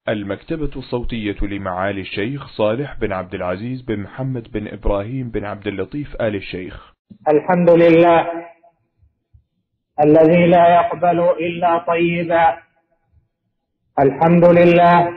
المكتبة الصوتية لمعالي الشيخ صالح بن عبد العزيز بن محمد بن إبراهيم بن عبد اللطيف آل الشيخ. الحمد لله الذي لا يقبل إلا طيبا. الحمد لله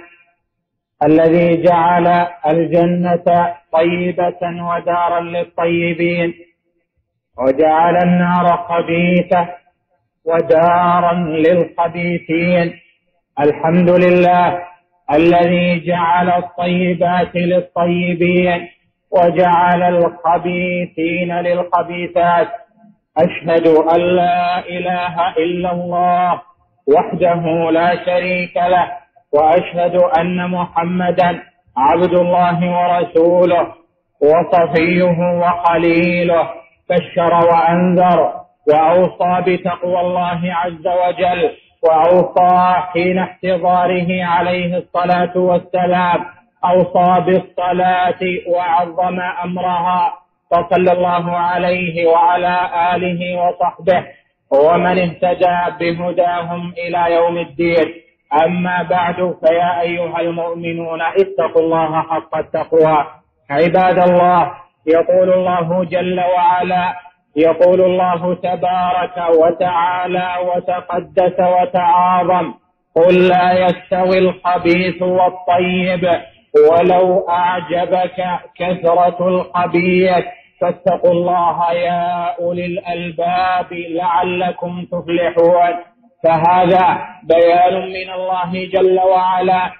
الذي جعل الجنة طيبة ودارا للطيبين، وجعل النار خبيثة ودارا للخبيثين. الحمد لله الذي جعل الطيبات للطيبين وجعل الخبيثين للخبيثات. أشهد أن لا إله إلا الله وحده لا شريك له، وأشهد أن محمدا عبد الله ورسوله وصفيه وخليله، بشر وأنذر وأوصى بتقوى الله عز وجل، وأوصى حين احتضاره عليه الصلاة والسلام، أوصى بالصلاة وعظم أمرها، فصلى الله عليه وعلى آله وصحبه ومن اهتدى بهداهم إلى يوم الدين. أما بعد، فيا أيها المؤمنون اتقوا الله حق التقوى. عباد الله، يقول الله جل وعلا، يقول الله تبارك وتعالى وتقدس وتعاظم: قل لا يستوي الخبيث والطيب ولو أعجبك كثرة الخبيث، فاتقوا الله يا أولي الألباب لعلكم تفلحون. فهذا بيان من الله جل وعلا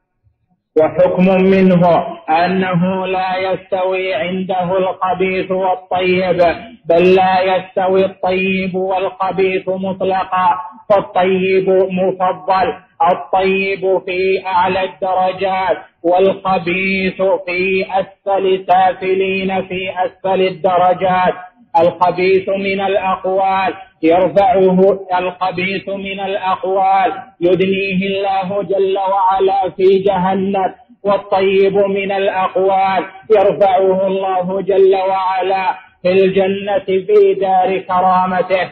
وحكم منه أنه لا يستوي عنده الخبيث والطيب، بل لا يستوي الطيب والخبيث مطلقا، فالطيب مفضل، الطيب في أعلى الدرجات، والخبيث في أسفل سافلين في أسفل الدرجات. الخبيث من الأقوال يرفعه، الخبيث من الأقوال يدنيه الله جل وعلا في جهنم، والطيب من الأقوال يرفعه الله جل وعلا في الجنة في دار كرامته.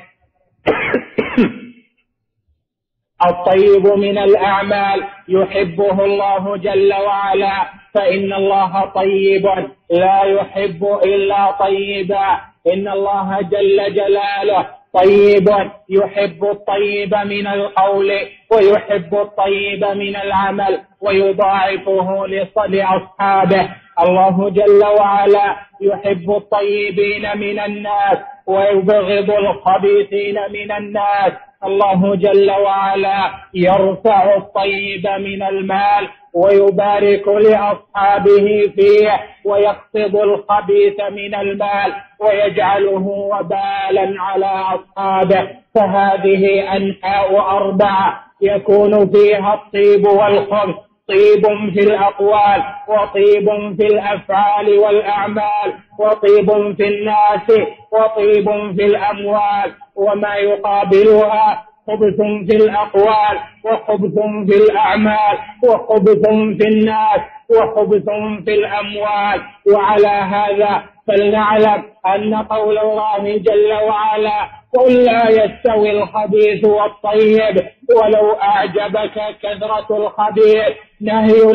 الطيب من الأعمال يحبه الله جل وعلا، فإن الله طيب لا يحب إلا طيبا. إن الله جل جلاله طيب يحب الطيب من القول ويحب الطيب من العمل ويضاعفه لأصحابه. الله جل وعلا يحب الطيبين من الناس ويبغض الخبيثين من الناس. الله جل وعلا يرفع الطيب من المال ويبارك لأصحابه فيه، ويخفض الخبيث من المال ويجعله وبالا على أصحابه. فهذه أنحاء أربعة يكون فيها الطيب والخبث: طيب في الأقوال، وطيب في الأفعال والأعمال، وطيب في الناس، وطيب في الأموال، وما يقابلها خبث في الأقوال وخبث في الأعمال وخبث في الناس وخبث في الأموال. وعلى هذا فلنعلم أن قول الله جل وعلا: قل لا يستوي الخبيث والطيب ولو أعجبك كثرة الخبيث، نهي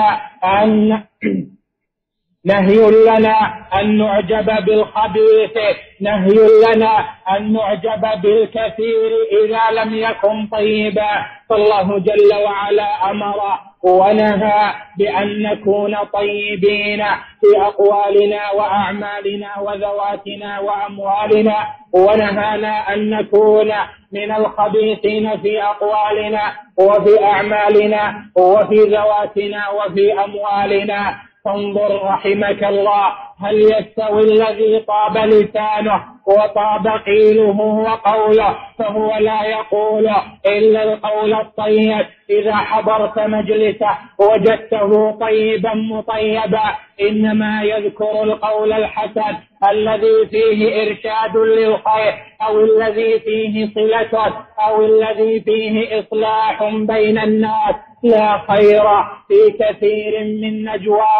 لنا أن نعجب بالخبيث، نهي لنا أن نعجب بالكثير إذا لم يكن طيبا. فالله جل وعلا أمر ونهى بأن نكون طيبين في أقوالنا وأعمالنا وذواتنا وأموالنا، ونهانا أن نكون من الخبيثين في أقوالنا وفي أعمالنا وفي ذواتنا وفي أموالنا. فانظر رحمك الله، هل يستوي الذي طاب لسانه وطاب قيله وقوله فهو لا يقول إلا القول الطيب؟ إذا حضرت مجلسه وجدته طيبا مطيبا، إنما يذكر القول الحسن الذي فيه إرشاد للخير، أو الذي فيه صلة، أو الذي فيه إصلاح بين الناس. لا خير في كثير من نجواهم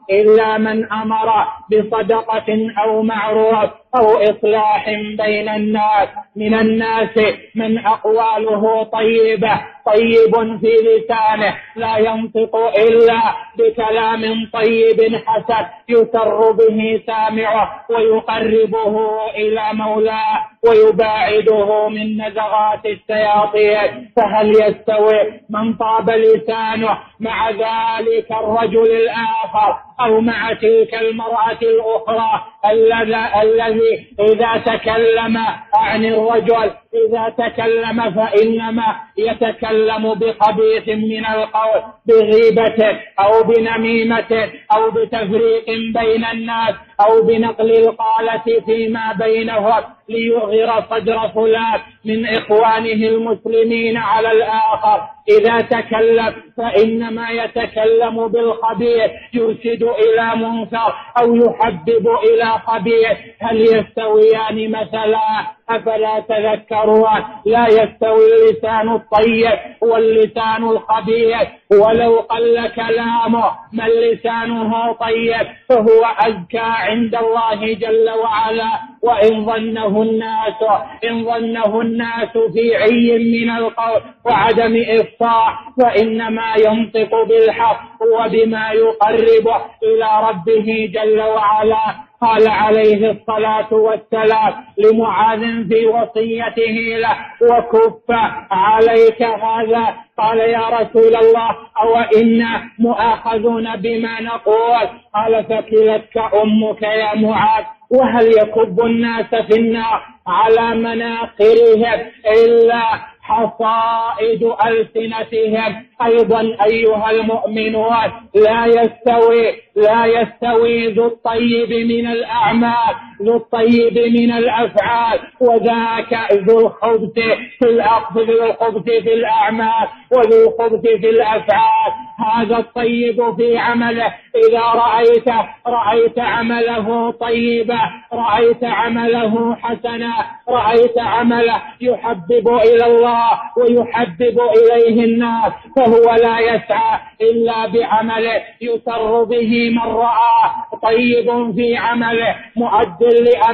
إلا من أمر بصدقة أو معروف أو إصلاح بين الناس. من الناس من أقواله طيبة، طيب في لسانه، لا ينطق إلا بكلام طيب حسن يسر به سامعه ويقربه إلى مولاه ويباعده من نزغات الشياطين. فهل يستوي من طاب لسانه مع ذلك الرجل الآخر أو مع تلك المرأة الأخرى الذي إذا تكلم عن الرجل إذا تكلم فإنما يتكلم بخبيث من القول، بغيبة أو بنميمة أو بتفريق بين الناس أو بنقل القالة فيما بينهم ليغير صدر فلان من إخوانه المسلمين على الآخر. إذا تكلم فإنما يتكلم بالخبيث يرشد إلى منكر أو يحبب إلى خبيث. هل يستويان مثلا؟ أفلا تذكرون؟ لا يستوي اللسان الطيب واللسان الخبيث، ولو قل كلامه من لسانه طيب فهو أزكى عند الله جل وعلا. وإن ظنه الناس في عي من القول وعدم إفصاح فإنما ينطق بالحق وبما يقربه إلى ربه جل وعلا. قال عليه الصلاة والسلام لمعاذ في وصيته له: وكف عليك هذا. قال: يا رسول الله أو إنا مؤاخذون بما نقول؟ قال: فكلتك أمك يا معاذ. وهل يكب الناس في النار على مناخرهم إلا حصائد ألسنتهم؟ أيضا أيها المؤمنون لا يستوي ذو الطيب من الأعمال ذو الطيب من الأفعال وذاك ذو الخبث في الأعمال وذو الخبث في الأفعال. هذا الطيب في عمله إذا رأيت عمله طيبا، رأيت عمله حسنا، رأيت عمله يحبب إلى الله ويحبب إليه الناس، فهو لا يسعى إلا بعمله يسر به من رآه. طيب في عمله مؤد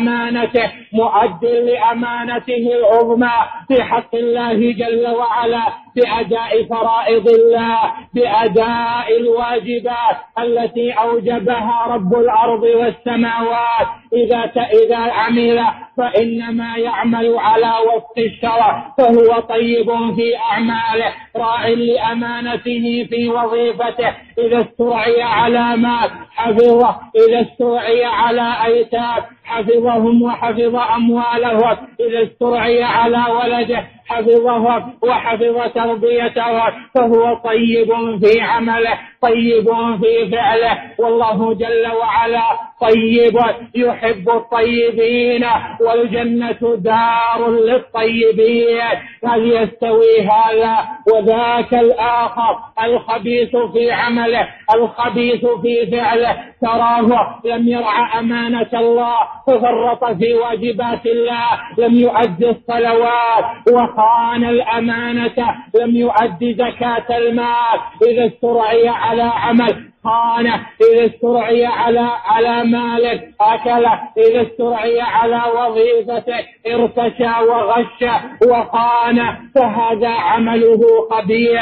لأمانته العظمى في حق الله جل وعلا، بأداء فرائض الله، بأداء الواجبات التي أوجبها رب الأرض والسماوات. إذا عمل فإنما يعمل على وفق الشرع، فهو طيب في أعماله، راع لأمانته في وظيفته. إذا استرعي على مال حفظه، إذا استرعي على أيتام حفظهم وحفظ أموالهم، إذا استرعي على ولده حفظهم وحفظ تربيتهم، فهو طيب في عمله، طيب في فعله. والله جل وعلا طيب يحب الطيبين والجنة دار للطيبين. هل يستوي هذا وذاك الآخر؟ الخبيث في عمله، الخبيث في فعله، تراه لم يرعى أمانة الله ففرط في واجبات الله، لم يؤدي الصلوات وخان الأمانة، لم يؤدي زكاة المال. إذا استرعي على عمل خانه، إذا استرعي على مال أكله، إذا استرعي على وظيفته ارتشى وغش وخانه، فهذا عمله خبيث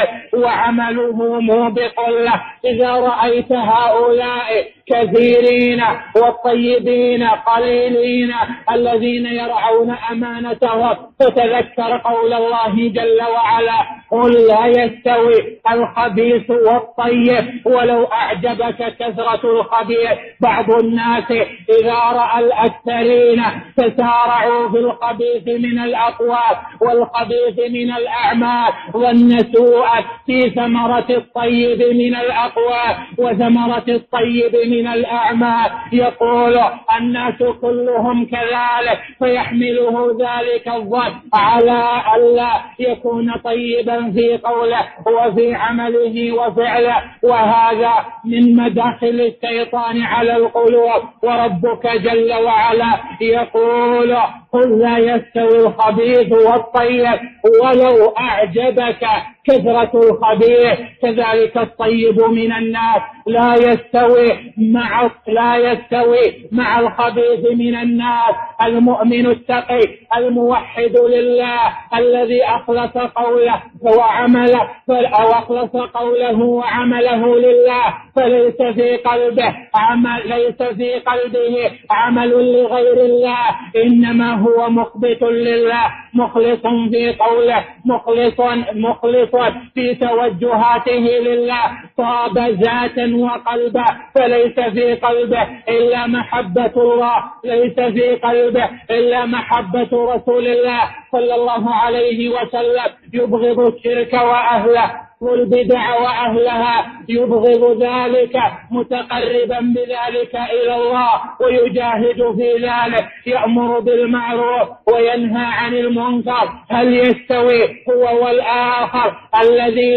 وعمله موبق له. إذا رأيت هؤلاء كثيرين والطيبين قليلين الذين يرعون أمانتهم فتذكر قول الله جل وعلا: قل لا يستوي الخبيث والطيب ولو أعجبك كثرة الخبيث. بعض الناس إذا رأى الأكثرين تسارعوا في الخبيث من الأقوال والخبيث من الأعمال ظن سوءا في ثمرة الطيب من الأقوال وثمرة الطيب من الأعمال. يقول الناس كلهم كذلك، فيحمله ذلك الظن على ألا يكون طيبا في قوله وفي عمله وفعله، وهذا من مداخل الشيطان على القلوب. وربك جل وعلا يقول: قل لا يستوي الخبيث والطيب ولو أعجبك كثرة الخبيث كذلك الطيب من الناس لا يستوي مع الخبيث من الناس المؤمن التقي الموحد لله الذي أخلص قوله وعمله أخلص قوله وعمله لله فليس في قلبه عمل لغير الله إنما هو مخبت لله مخلص في قوله مخلص في توجهاته لله صاب ذاتا وقلبا فليس في قلبه إلا محبة الله ليس في قلبه إلا محبة رسول الله صلى الله عليه وسلم يبغض الشرك وأهله والبدع وأهلها يبغض ذلك متقربا بذلك إلى الله ويجاهد في ذلك يأمر بالمعروف وينهى عن المنكر هل يستوي هو والآخر الذي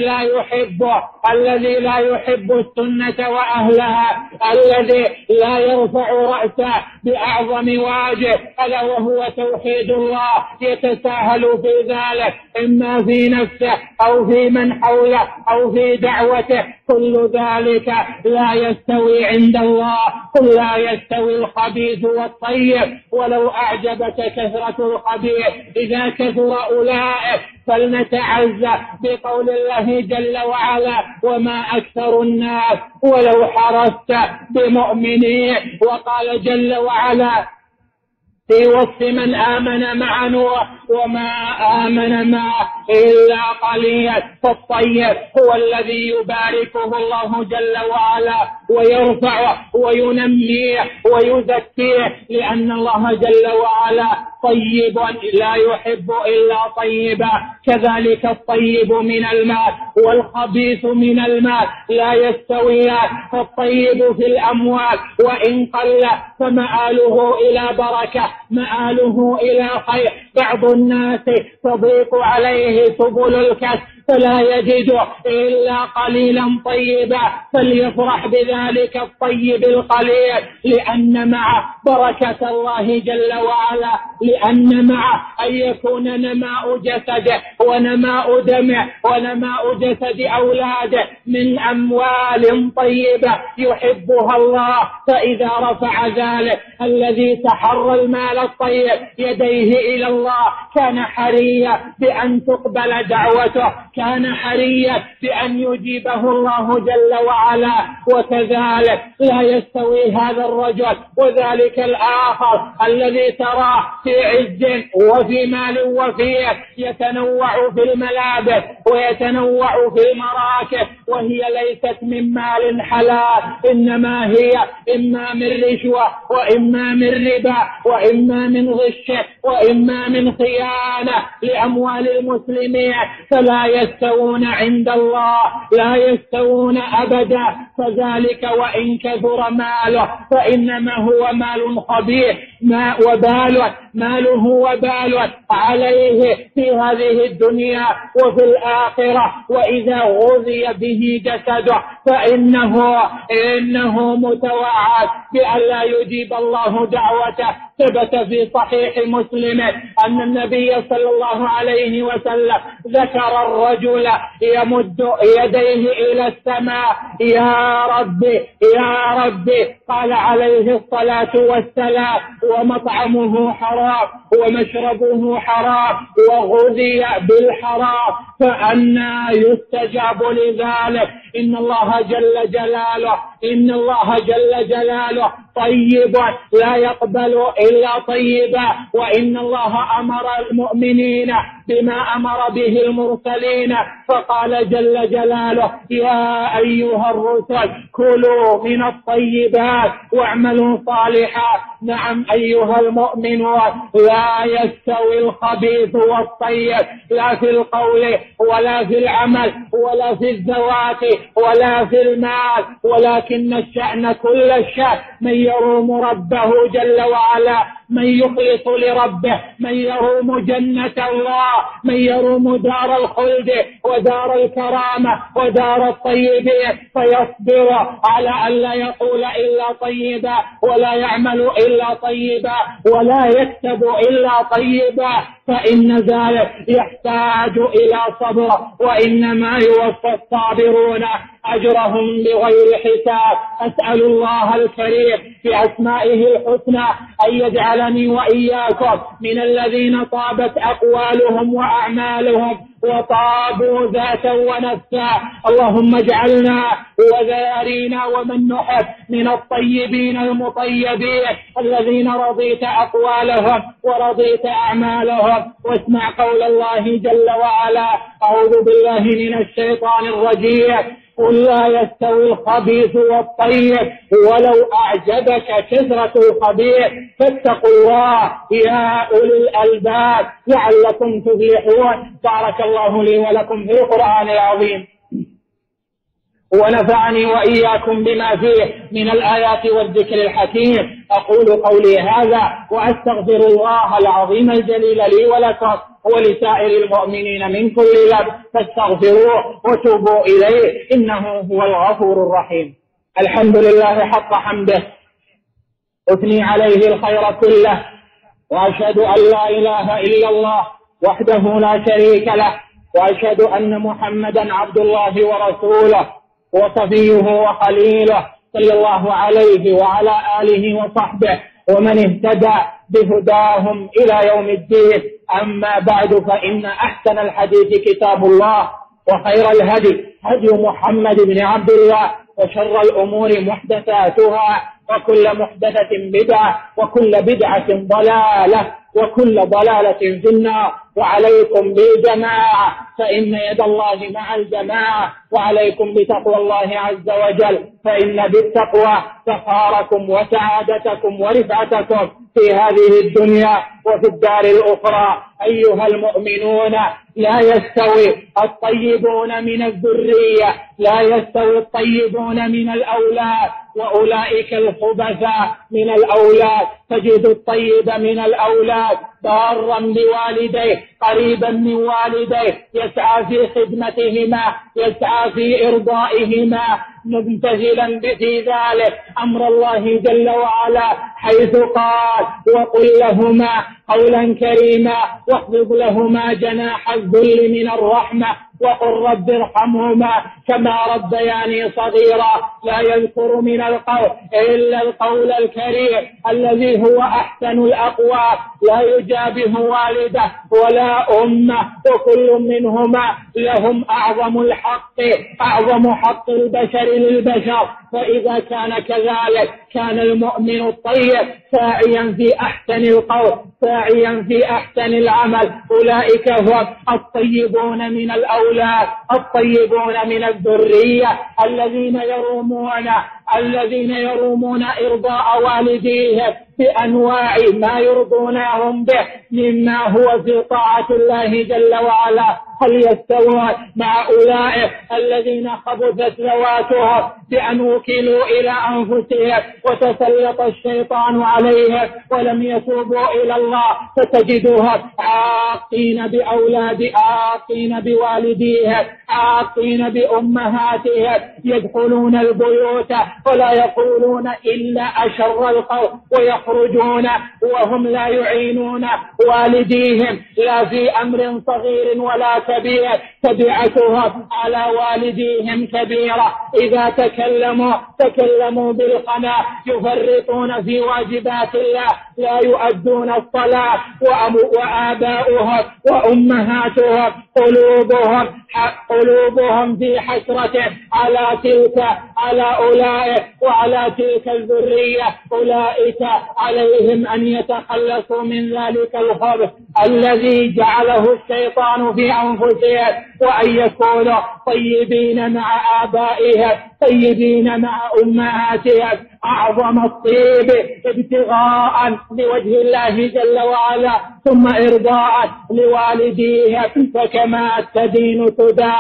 لا يحب السنة وأهلها الذي لا يرفع رأسه بأعظم واجب ألا وهو توحيد الله يتساهل في ذلك إما في نفسه أو في من حوله أو في دعوته كل ذلك لا يستوي عند الله قل لا يستوي الخبيث والطيب ولو أعجبك كثرة الخبيث إذا كثر أولئك فلنتعزى بقول الله جل وعلا وما أكثر الناس ولو حرصت بمؤمنين وقال جل وعلا في وصف من آمن مع نوح وما آمن معه إلا قليل فالطيب هو الذي يباركه الله جل وعلا ويرفعه وينميه ويزكيه لأن الله جل وعلا طيب لا يحب إلا طيبا كذلك الطيب من المال والخبيث من المال لا يستويان فالطيب في الأموال وإن قل فمآله إلى بركة مآله إلى خير بعض الناس تضيق عليه سبل الكسب فلا يجد إلا قليلا طيبا فليفرح بذلك الطيب القليل لأن معه بركة الله جل وعلا لأن معه أن يكون نماء جسده ونماء دمه ونماء جسد أولاده من أموال طيبة يحبها الله فإذا رفع ذلك الذي تحرى المال الطيب يديه إلى الله كان حريا بأن تقبل دعوته كان حريا بأن يجيبه الله جل وعلا وكذلك لا يستوي هذا الرجل وذلك الآخر الذي تراه في عز وفي مال وفيه يتنوع في الملابس ويتنوع في المراكب وهي ليست من مال حلال إنما هي إما من رشوة وإما من ربا وإما من غش وإما من خيانة لأموال المسلمين فلا يستوون عند الله لا يستوون أبدا فذلك وإن كثر ماله فإنما هو مال خبيث ماله وبال عليه في هذه الدنيا وفي الآخرة وإذا غذي به جسده فإنه متوعد بأن لا يجيب الله دعوته ثبت في صحيح مسلم أن النبي صلى الله عليه وسلم ذكر الرجل يمد يديه إلى السماء يا ربي يا ربي قال عليه الصلاة والسلام ومطعمه حرام ومشربه حرام وغذي بالحرام فأنى يستجاب لذلك إن الله جل جلاله طيب لا يقبل إلا طيبا وإن الله أمر المؤمنين بما أمر به المرسلين فقال جل جلاله يا أيها الرسل كلوا من الطيبات واعملوا صالحا نعم أيها المؤمنون لا يستوي الخبيث والطيب لا في القول ولا في العمل ولا في الذوات ولا في المال ولكن الشأن كل الشأن من يروم ربه جل وعلا من يخلص لربه، من يروم جنة الله، من يروم دار الخلد ودار الكرامة ودار الطيبين، فيصبر على أن لا يقول إلا طيبا ولا يعمل إلا طيبا ولا يكتب إلا طيبا، فإن ذلك يحتاج إلى صبر، وإنما يوفى الصابرون أجرهم بغير حساب. أسأل الله الكريم بأسمائه الحسنى أن يجعلني وإياكم من الذين طابت أقوالهم وأعمالهم وطابوا ذاتا ونفسا. اللهم اجعلنا وذارينا ومن نحب من الطيبين المطيبين الذين رضيت أقوالهم ورضيت أعمالهم. واسمع قول الله جل وعلا: أعوذ بالله من الشيطان الرجيم: قل لا يستوي الخبيث والطيب ولو أعجبك كثرة الخبيث فاتقوا الله يا أولي الألباب لعلكم تفلحون. بارك الله لي ولكم في القرآن العظيم، ونفعني وإياكم بما فيه من الآيات والذكر الحكيم. أقول قولي هذا وأستغفر الله العظيم الجليل لي ولكم ولسائر المؤمنين من كل ذنب، فاستغفروه وتوبوا إليه إنه هو الغفور الرحيم. الحمد لله حق حمده، أثني عليه الخير كله، وأشهد أن لا إله إلا الله وحده لا شريك له، وأشهد أن محمدا عبد الله ورسوله وصفيه وخليله، صلى الله عليه وعلى آله وصحبه ومن اهتدى بهداهم إلى يوم الدين. أما بعد، فإن أحسن الحديث كتاب الله، وخير الهدي هدي محمد بن عبد الله، وشر الأمور محدثاتها، وكل محدثة بدعة، وكل بدعة ضلالة، وكل ضلالة في النار. وعليكم بالجماعة فإن يد الله مع الجماعة، وعليكم بتقوى الله عز وجل، فإن بالتقوى فخاركم وسعادتكم ورفعتكم في هذه الدنيا وفي الدار الأخرى. أيها المؤمنون، لا يستوي الطيبون من الذرية، لا يستوي الطيبون من الأولاد، وأولئك الخبثاء من الأولاد. تجد الطيب من الأولاد بارا بوالديه، قريبا من والديه، يسعى في خدمتهما، يسعى في إرضائهما، ممتثلا في ذلك أمر الله جل وعلا، حيث قال: وقل لهما قولا كريما واخفض لهما جناح الذل من الرحمة وقل رب ارحمهما كما ربياني صغيرا. لا يذكر من القول إلا القول الكريم الذي هو أحسن الأقوال، لا يجابه والده ولا أمه، وكل منهما لهم أعظم الحق، أعظم حق البشر للبشر. فإذا كان كذلك كان المؤمن الطيب ساعيا في أحسن القول، ساعيا في أحسن العمل. أولئك هم الطيبون من الأولاد، الطيبون من الذرية، الذين يرومون إرضاء والديهم بأنواع ما يرضونهم به مما هو في طاعة الله جل وعلا. هل يستوون مع أولئك الذين خبثت ذواتهم بأن وكلوا إلى أنفسهم وتسلط الشيطان عليهم ولم يتوبوا إلى الله، فتجدهم عاقين بأولاد، عاقين بوالديهم، عاقين بأمهاتهم، يدخلون البيوت ولا يقولون إلا أشر القول، ويخرجون وهم لا يعينون والديهم لا في أمر صغير ولا كبير، تبعتهم على والديهم كبيرة. إذا تكلموا بالقنا، يفرطون في واجبات الله، لا يؤدون الصلاة، وآباؤهم وأمهاتهم قلوبهم في حسرة على أولئك وعلى تلك الذرية. أولئك عليهم أن يتخلصوا من ذلك الخبث الذي جعله الشيطان في أنفسهم، وأن يكونوا طيبين مع آبائهم، طيبين مع أمهاتهم، أعظم الطيب ابتغاء لوجه الله جل وعلا ثم إرضاء لوالديهم، فكما تدين تدان.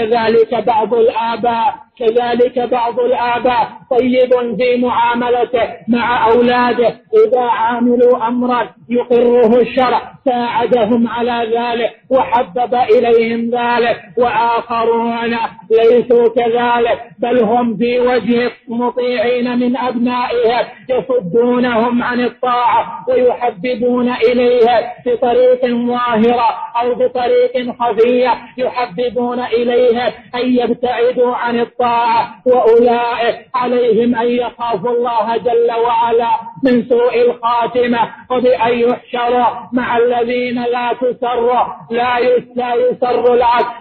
كذلك بعض الآباء طيب في معاملته مع أولاده، إذا عاملوا أمرا يقره الشرع ساعدهم على ذلك وحبب إليهم ذلك، وآخرون ليسوا كذلك، بل هم في وجه مطيعين من أبنائهم يصدونهم عن الطاعة ويحببون إليها بطريق ظاهرة أو بطريق خفية، يحببون إليها أن يبتعدوا عن الطاعة، وأولئك عليهم أن يخافوا الله جل وعلا من سوء الخاتمة، وبأن يحشروا مع الذين لا يسر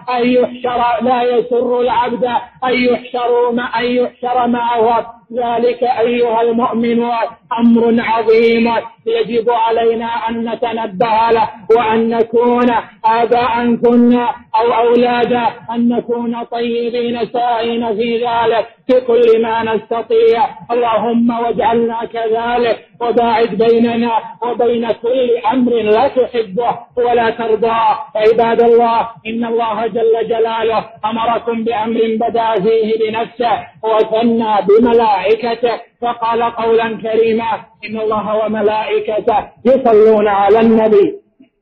العبد أن يحشر معهم. ذلك أيها المؤمنون أمر عظيم يجب علينا أن نتنبه له، وأن نكون آباء كنا أو أولادا أن نكون طيبين سائين في ذلك بكل ما نستطيع. اللهم واجعلنا كذلك، وباعد بيننا وبين كل أمر لا تحبه ولا ترضاه. عباد الله، إن الله جل جلاله أمركم بأمر بدأ فيه بنفسه وثنى بملائكته، فقال قولا كريما: إن الله وملائكته يصلون على النبي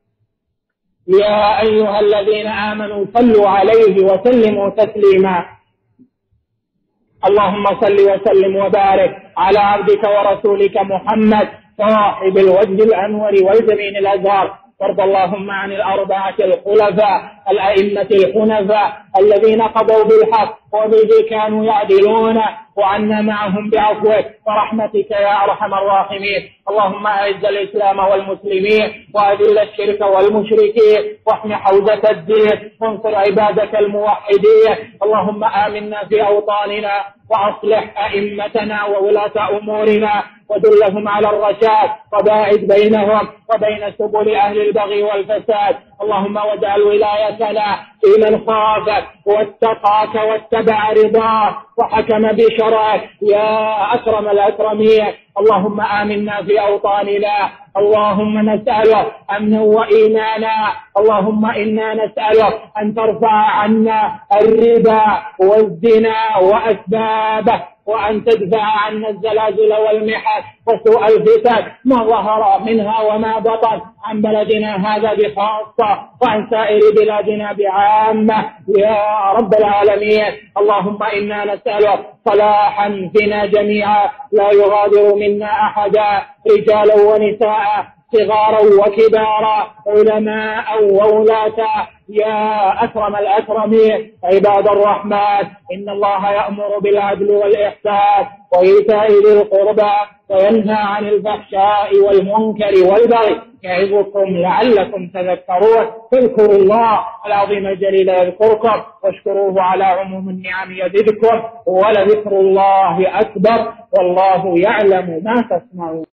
يا أيها الذين آمنوا صلوا عليه وسلموا تسليما. اللهم صل وسلم وبارك على عبدك ورسولك محمد صاحب الوجه الأنور والجبين الأزهر. وارض اللهم عن الأربعة الخلفاء الأئمة الحنفاء الذين قضوا بالحق وبه كانوا يعدلون، وعنا معهم بعفوك ورحمتك يا أرحم الراحمين. اللهم أعز الإسلام والمسلمين وأذل الشرك والمشركين واحم حوزة الدين وانصر عبادك الموحدين. اللهم آمنا في أوطاننا وأصلح أئمتنا وولاة أمورنا ودلهم على الرشاد، وباعد بينهم وبين سبل أهل البغي والفساد. اللهم واجعل ولايتنا في من خافك واتقاك واتبع رضاك وحكم بشرعك يا أكرم الأكرمين. اللهم آمنا في أوطاننا. اللهم نسألك أمنا وإيمانا. اللهم إنا نسألك أن ترفع عنا الربا والزنا وأسبابه، وأن تدفع عنا الزلازل والمحن وسوء الفتن ما ظهر منها وما بطن عن بلدنا هذا بخاصة وعن سائر بلادنا بعامة يا رب العالمين. اللهم إنا نسألك صلاحا فينا جميعا لا يغادر منا أحدا، رجالا ونساء، صغارا وكبارا، علماء وولاة يا أكرم الأكرمين. عباد الرحمن، إن الله يأمر بالعدل والإحسان وإيتاء ذي القربى وينهى عن الفحشاء والمنكر والبغي يعظكم لعلكم تذكرون. فاذكروا الله العظيم الجليل يذكركم واشكروه على عموم النعم يزدكم، ولذكر الله أكبر والله يعلم ما تصنعون.